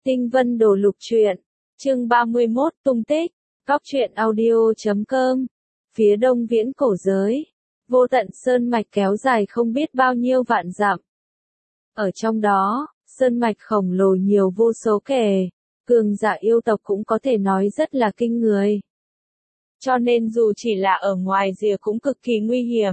Tinh Vân Đồ Lục Truyện, chương 31 tung tích, góc truyện audio.com, phía đông viễn cổ giới, vô tận sơn mạch kéo dài không biết bao nhiêu vạn dặm. Ở trong đó, sơn mạch khổng lồ nhiều vô số kể, cường giả yêu tộc cũng có thể nói rất là kinh người. Cho nên dù chỉ là ở ngoài rìa cũng cực kỳ nguy hiểm.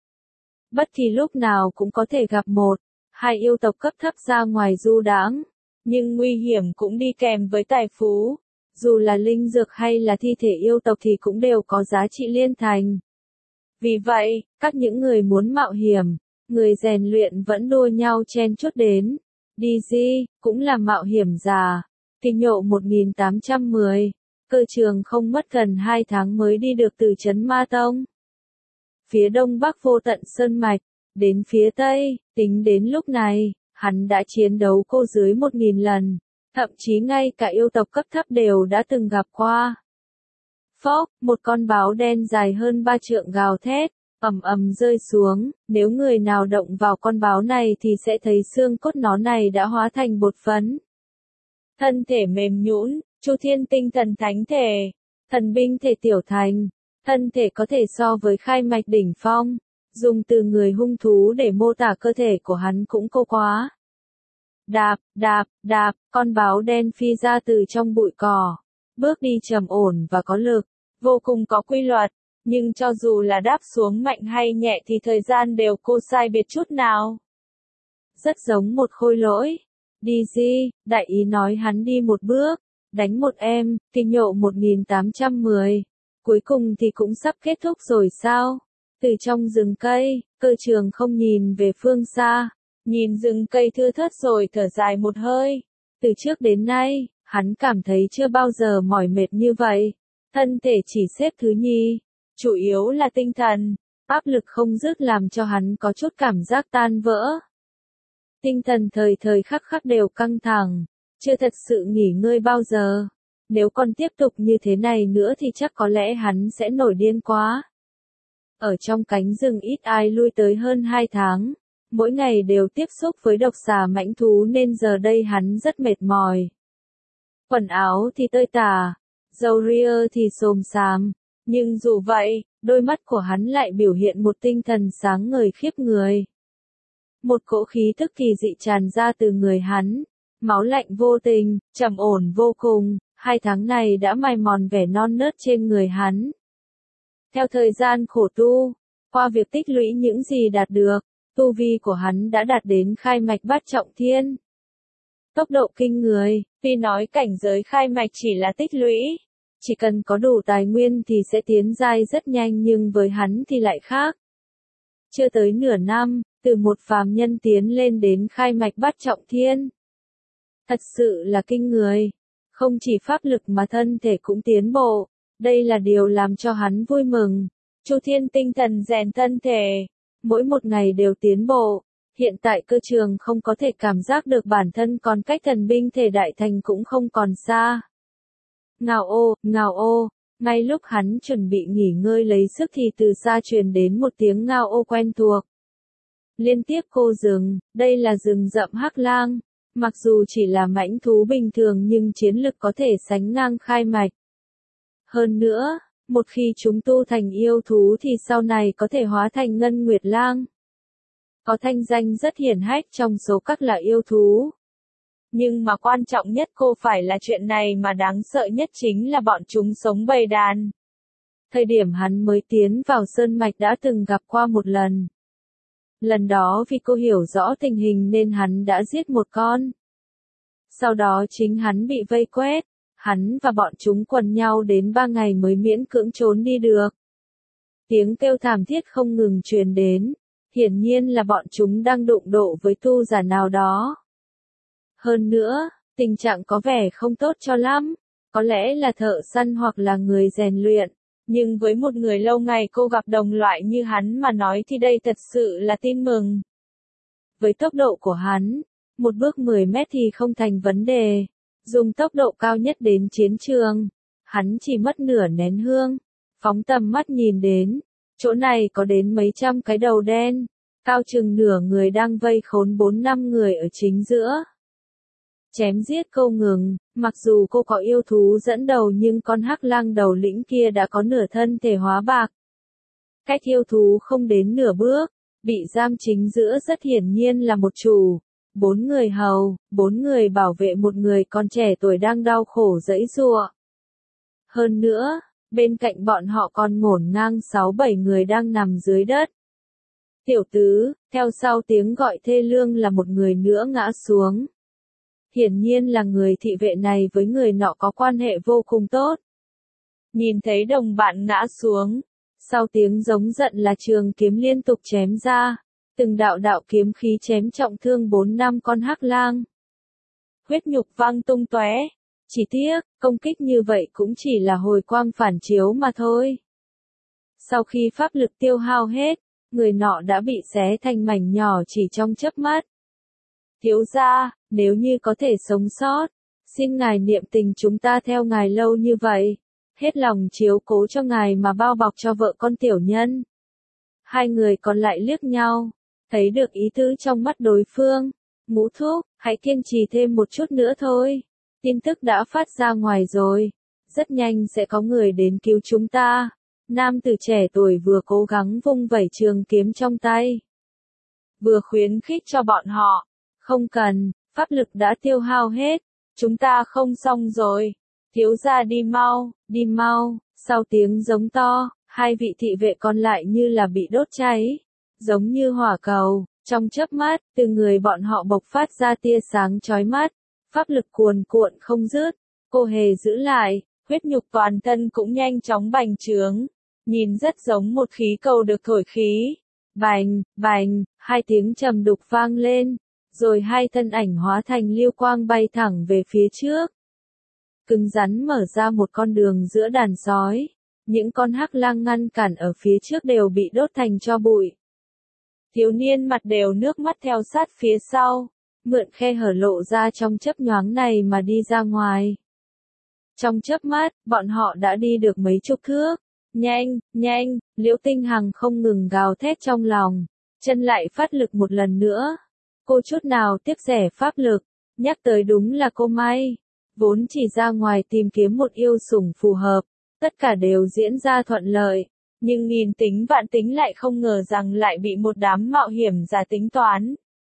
Bất kỳ lúc nào cũng có thể gặp một, hai yêu tộc cấp thấp ra ngoài du đãng. Nhưng nguy hiểm cũng đi kèm với tài phú, dù là linh dược hay là thi thể yêu tộc thì cũng đều có giá trị liên thành. Vì vậy, những người muốn mạo hiểm, người rèn luyện vẫn đua nhau chen chúc đến. DZ, cũng là mạo hiểm giả, kinh nhộ 1810, cơ trường không mất gần 2 tháng mới đi được từ trấn Ma Tông. Phía đông bắc vô tận sơn mạch, đến phía tây, tính đến lúc này. Hắn đã chiến đấu cô dưới 1000 lần, thậm chí ngay cả yêu tộc cấp thấp đều đã từng gặp qua. Phốc, một con báo đen dài hơn 3 trượng gào thét, ầm ầm rơi xuống, nếu người nào động vào con báo này thì sẽ thấy xương cốt nó này đã hóa thành bột phấn. Thân thể mềm nhũn, Chu Thiên Tinh Thần Thánh Thể, thần binh thể tiểu thành, thân thể có thể so với khai mạch đỉnh phong. Dùng từ người hung thú để mô tả cơ thể của hắn cũng cô quá. Đạp, đạp, đạp, con báo đen phi ra từ trong bụi cỏ. Bước đi trầm ổn và có lực, vô cùng có quy luật, nhưng cho dù là đáp xuống mạnh hay nhẹ thì thời gian đều cô sai biệt chút nào. Rất giống một khôi lỗi. DZ, đại ý nói hắn đi một bước, đánh một em, kinh nhộ 1810. Cuối cùng thì cũng sắp kết thúc rồi sao? Từ trong rừng cây, cơ trường không nhìn về phương xa, nhìn rừng cây thưa thớt rồi thở dài một hơi. Từ trước đến nay, hắn cảm thấy chưa bao giờ mỏi mệt như vậy. Thân thể chỉ xếp thứ nhì, chủ yếu là tinh thần, áp lực không dứt làm cho hắn có chút cảm giác tan vỡ. Tinh thần thời thời khắc khắc đều căng thẳng, chưa thật sự nghỉ ngơi bao giờ. Nếu còn tiếp tục như thế này nữa thì chắc có lẽ hắn sẽ nổi điên quá. Ở trong cánh rừng ít ai lui tới hơn 2 tháng, mỗi ngày đều tiếp xúc với độc xà mãnh thú nên giờ đây hắn rất mệt mỏi. Quần áo thì tơi tả, râu ria thì xồm xàm, nhưng dù vậy, đôi mắt của hắn lại biểu hiện một tinh thần sáng ngời khiếp người. Một cỗ khí tức kỳ dị tràn ra từ người hắn, máu lạnh vô tình, trầm ổn vô cùng, 2 tháng này đã mài mòn vẻ non nớt trên người hắn. Theo thời gian khổ tu, qua việc tích lũy những gì đạt được, tu vi của hắn đã đạt đến khai mạch bát trọng thiên. Tốc độ kinh người, tuy nói cảnh giới khai mạch chỉ là tích lũy, chỉ cần có đủ tài nguyên thì sẽ tiến giai rất nhanh nhưng với hắn thì lại khác. Chưa tới nửa năm, từ một phàm nhân tiến lên đến khai mạch bát trọng thiên. Thật sự là kinh người, không chỉ pháp lực mà thân thể cũng tiến bộ. Đây là điều làm cho hắn vui mừng. Chu Thiên Tinh Thần rèn thân thể, mỗi một ngày đều tiến bộ. Hiện tại cơ trường không có thể cảm giác được bản thân còn cách thần binh thể đại thành cũng không còn xa. Ngao ô, ngay lúc hắn chuẩn bị nghỉ ngơi lấy sức thì từ xa truyền đến một tiếng ngao ô quen thuộc. Liên tiếp cô rừng, đây là rừng rậm hắc lang, mặc dù chỉ là mãnh thú bình thường nhưng chiến lực có thể sánh ngang khai mạch. Hơn nữa, một khi chúng tu thành yêu thú thì sau này có thể hóa thành ngân nguyệt lang. Có thanh danh rất hiển hách trong số các loại yêu thú. Nhưng mà quan trọng nhất cô phải là chuyện này mà đáng sợ nhất chính là bọn chúng sống bầy đàn. Thời điểm hắn mới tiến vào sơn mạch đã từng gặp qua một lần. Lần đó vì cô hiểu rõ tình hình nên hắn đã giết một con. Sau đó chính hắn bị vây quét. Hắn và bọn chúng quần nhau đến 3 ngày mới miễn cưỡng trốn đi được. Tiếng kêu thảm thiết không ngừng truyền đến, hiển nhiên là bọn chúng đang đụng độ với tu giả nào đó. Hơn nữa, tình trạng có vẻ không tốt cho lắm, có lẽ là thợ săn hoặc là người rèn luyện, nhưng với một người lâu ngày cô gặp đồng loại như hắn mà nói thì đây thật sự là tin mừng. Với tốc độ của hắn, một bước 10 mét thì không thành vấn đề. Dùng tốc độ cao nhất đến chiến trường, hắn chỉ mất nửa nén hương, phóng tầm mắt nhìn đến, chỗ này có đến mấy trăm cái đầu đen, cao chừng nửa người đang vây khốn 4-5 người ở chính giữa. Chém giết không ngừng, mặc dù cô có yêu thú dẫn đầu nhưng con hắc lang đầu lĩnh kia đã có nửa thân thể hóa bạc. Cách yêu thú không đến nửa bước, bị giam chính giữa rất hiển nhiên là một chủ. 4 người hầu, 4 người bảo vệ một người con trẻ tuổi đang đau khổ giãy giụa. Hơn nữa, bên cạnh bọn họ còn ngổn ngang 6-7 người đang nằm dưới đất. Tiểu tứ, theo sau tiếng gọi thê lương là một người nữa ngã xuống. Hiển nhiên là người thị vệ này với người nọ có quan hệ vô cùng tốt. Nhìn thấy đồng bạn ngã xuống, sau tiếng giống giận là trường kiếm liên tục chém ra, từng đạo đạo kiếm khí chém trọng thương 4-5 con hắc lang. Huyết nhục văng tung tóe, chỉ tiếc, công kích như vậy cũng chỉ là hồi quang phản chiếu mà thôi. Sau khi pháp lực tiêu hao hết, người nọ đã bị xé thành mảnh nhỏ chỉ trong chớp mắt. Thiếu gia, nếu như có thể sống sót, xin ngài niệm tình chúng ta theo ngài lâu như vậy, hết lòng chiếu cố cho ngài mà bao bọc cho vợ con tiểu nhân. Hai người còn lại liếc nhau, thấy được ý tứ trong mắt đối phương. Ngũ thúc, hãy kiên trì thêm một chút nữa thôi. Tin tức đã phát ra ngoài rồi, rất nhanh sẽ có người đến cứu chúng ta. Nam tử trẻ tuổi vừa cố gắng vung vẩy trường kiếm trong tay, vừa khuyến khích cho bọn họ. Không cần, pháp lực đã tiêu hao hết, chúng ta không xong rồi. Thiếu gia đi mau, đi mau. Sau tiếng giống to, hai vị thị vệ còn lại như là bị đốt cháy, giống như hỏa cầu. Trong chớp mắt, từ người bọn họ bộc phát ra tia sáng chói mắt, pháp lực cuồn cuộn không dứt. Cô hề giữ lại, huyết nhục toàn thân cũng nhanh chóng bành trướng, nhìn rất giống một khí cầu được thổi khí. Bành, bành, hai tiếng trầm đục vang lên, rồi hai thân ảnh hóa thành lưu quang bay thẳng về phía trước. Cứng rắn mở ra một con đường giữa đàn sói, những con hắc lang ngăn cản ở phía trước đều bị đốt thành tro bụi. Thiếu niên mặt đều nước mắt theo sát phía sau, mượn khe hở lộ ra trong chớp nhoáng này mà đi ra ngoài. Trong chớp mắt, bọn họ đã đi được mấy chục thước. Nhanh, nhanh, Liễu Tinh Hằng không ngừng gào thét trong lòng, chân lại phát lực một lần nữa. Cô chút nào tiếc rẻ pháp lực, nhắc tới đúng là cô may. Vốn chỉ ra ngoài tìm kiếm một yêu sủng phù hợp, tất cả đều diễn ra thuận lợi. Nhưng nghìn tính vạn tính lại không ngờ rằng lại bị một đám mạo hiểm giả tính toán.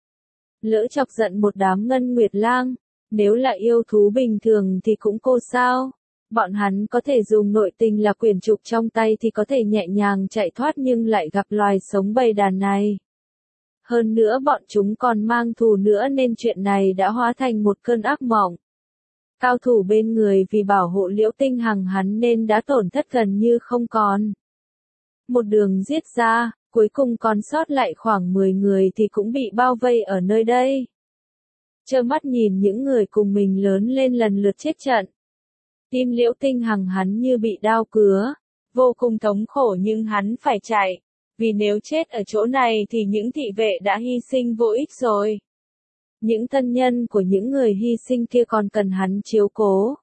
Lỡ chọc giận một đám ngân nguyệt lang, nếu là yêu thú bình thường thì cũng cô sao. Bọn hắn có thể dùng nội tình là quyển trục trong tay thì có thể nhẹ nhàng chạy thoát nhưng lại gặp loài sống bầy đàn này. Hơn nữa bọn chúng còn mang thù nữa nên chuyện này đã hóa thành một cơn ác mộng. Cao thủ bên người vì bảo hộ Liễu Tinh Hằng hắn nên đã tổn thất gần như không còn. Một đường giết ra, cuối cùng còn sót lại khoảng 10 người thì cũng bị bao vây ở nơi đây. Trơ mắt nhìn những người cùng mình lớn lên lần lượt chết trận. Tim Liễu Tinh Hằng hắn như bị đao cứa, vô cùng thống khổ nhưng hắn phải chạy, vì nếu chết ở chỗ này thì những thị vệ đã hy sinh vô ích rồi. Những thân nhân của những người hy sinh kia còn cần hắn chiếu cố.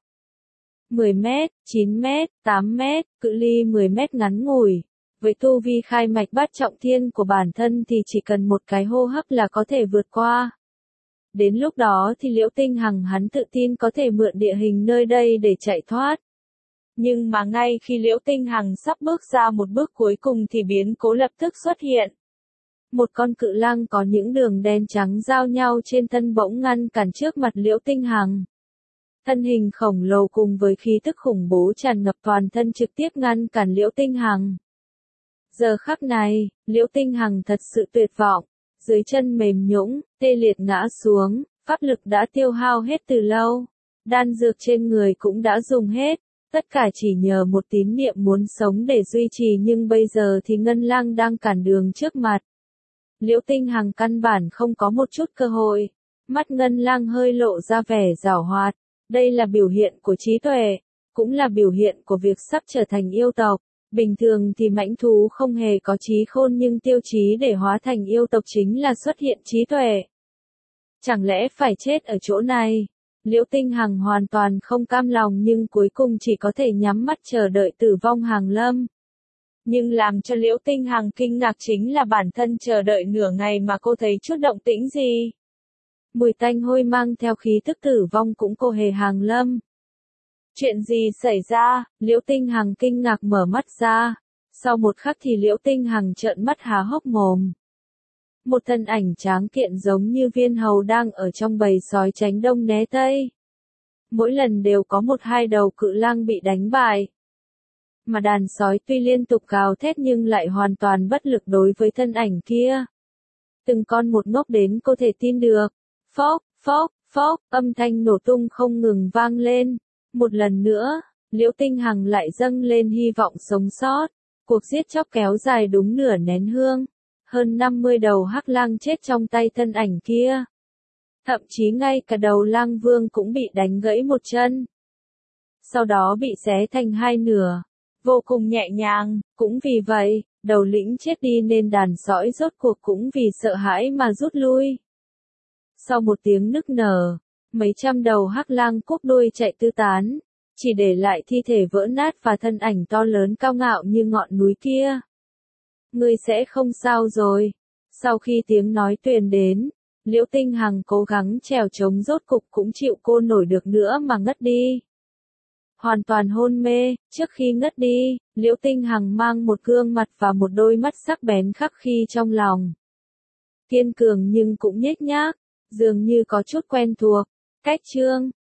10 mét, 9 mét, 8 mét, cự ly 10 mét ngắn ngủi. Với tu vi khai mạch bát trọng thiên của bản thân thì chỉ cần một cái hô hấp là có thể vượt qua. Đến lúc đó thì Liễu Tinh Hằng hắn tự tin có thể mượn địa hình nơi đây để chạy thoát. Nhưng mà ngay khi Liễu Tinh Hằng sắp bước ra một bước cuối cùng thì biến cố lập tức xuất hiện. Một con cự lang có những đường đen trắng giao nhau trên thân bỗng ngăn cản trước mặt Liễu Tinh Hằng. Thân hình khổng lồ cùng với khí tức khủng bố tràn ngập toàn thân trực tiếp ngăn cản Liễu Tinh Hằng. Giờ khắc này, Liễu Tinh Hằng thật sự tuyệt vọng, dưới chân mềm nhũn, tê liệt ngã xuống, pháp lực đã tiêu hao hết từ lâu, đan dược trên người cũng đã dùng hết, tất cả chỉ nhờ một tín niệm muốn sống để duy trì nhưng bây giờ thì Ngân Lang đang cản đường trước mặt. Liễu Tinh Hằng căn bản không có một chút cơ hội, mắt Ngân Lang hơi lộ ra vẻ giảo hoạt, đây là biểu hiện của trí tuệ, cũng là biểu hiện của việc sắp trở thành yêu tộc. Bình thường thì mãnh thú không hề có trí khôn nhưng tiêu chí để hóa thành yêu tộc chính là xuất hiện trí tuệ. Chẳng lẽ phải chết ở chỗ này? Liễu Tinh Hằng hoàn toàn không cam lòng nhưng cuối cùng chỉ có thể nhắm mắt chờ đợi tử vong hàng lâm. Nhưng làm cho Liễu Tinh Hằng kinh ngạc chính là bản thân chờ đợi nửa ngày mà cô thấy chút động tĩnh gì. Mùi tanh hôi mang theo khí tức tử vong cũng cô hề hàng lâm. Chuyện gì xảy ra? Liễu Tinh Hằng kinh ngạc mở mắt ra. Sau một khắc thì Liễu Tinh Hằng trợn mắt há hốc mồm. Một thân ảnh tráng kiện giống như viên hầu đang ở trong bầy sói tránh đông né tây. Mỗi lần đều có một hai đầu cự lang bị đánh bại. Mà đàn sói tuy liên tục gào thét nhưng lại hoàn toàn bất lực đối với thân ảnh kia. Từng con một ngốc đến có thể tin được. Phốc, phốc, phốc, âm thanh nổ tung không ngừng vang lên. Một lần nữa, Liễu Tinh Hằng lại dâng lên hy vọng sống sót. Cuộc giết chóc kéo dài đúng nửa nén hương. Hơn 50 đầu hắc lang chết trong tay thân ảnh kia. Thậm chí ngay cả đầu lang vương cũng bị đánh gãy một chân. Sau đó bị xé thành hai nửa. Vô cùng nhẹ nhàng, cũng vì vậy, đầu lĩnh chết đi nên đàn sói rốt cuộc cũng vì sợ hãi mà rút lui. Sau một tiếng nức nở, mấy trăm đầu hắc lang cúp đuôi chạy tứ tán, chỉ để lại thi thể vỡ nát và thân ảnh to lớn cao ngạo như ngọn núi kia. Ngươi sẽ không sao rồi. Sau khi tiếng nói truyền đến, Liễu Tinh Hằng cố gắng trèo trống rốt cục cũng chịu cô nổi được nữa mà ngất đi. Hoàn toàn hôn mê, trước khi ngất đi, Liễu Tinh Hằng mang một gương mặt và một đôi mắt sắc bén khắc khi trong lòng. Kiên cường nhưng cũng nhếch nhác, dường như có chút quen thuộc. Cách chương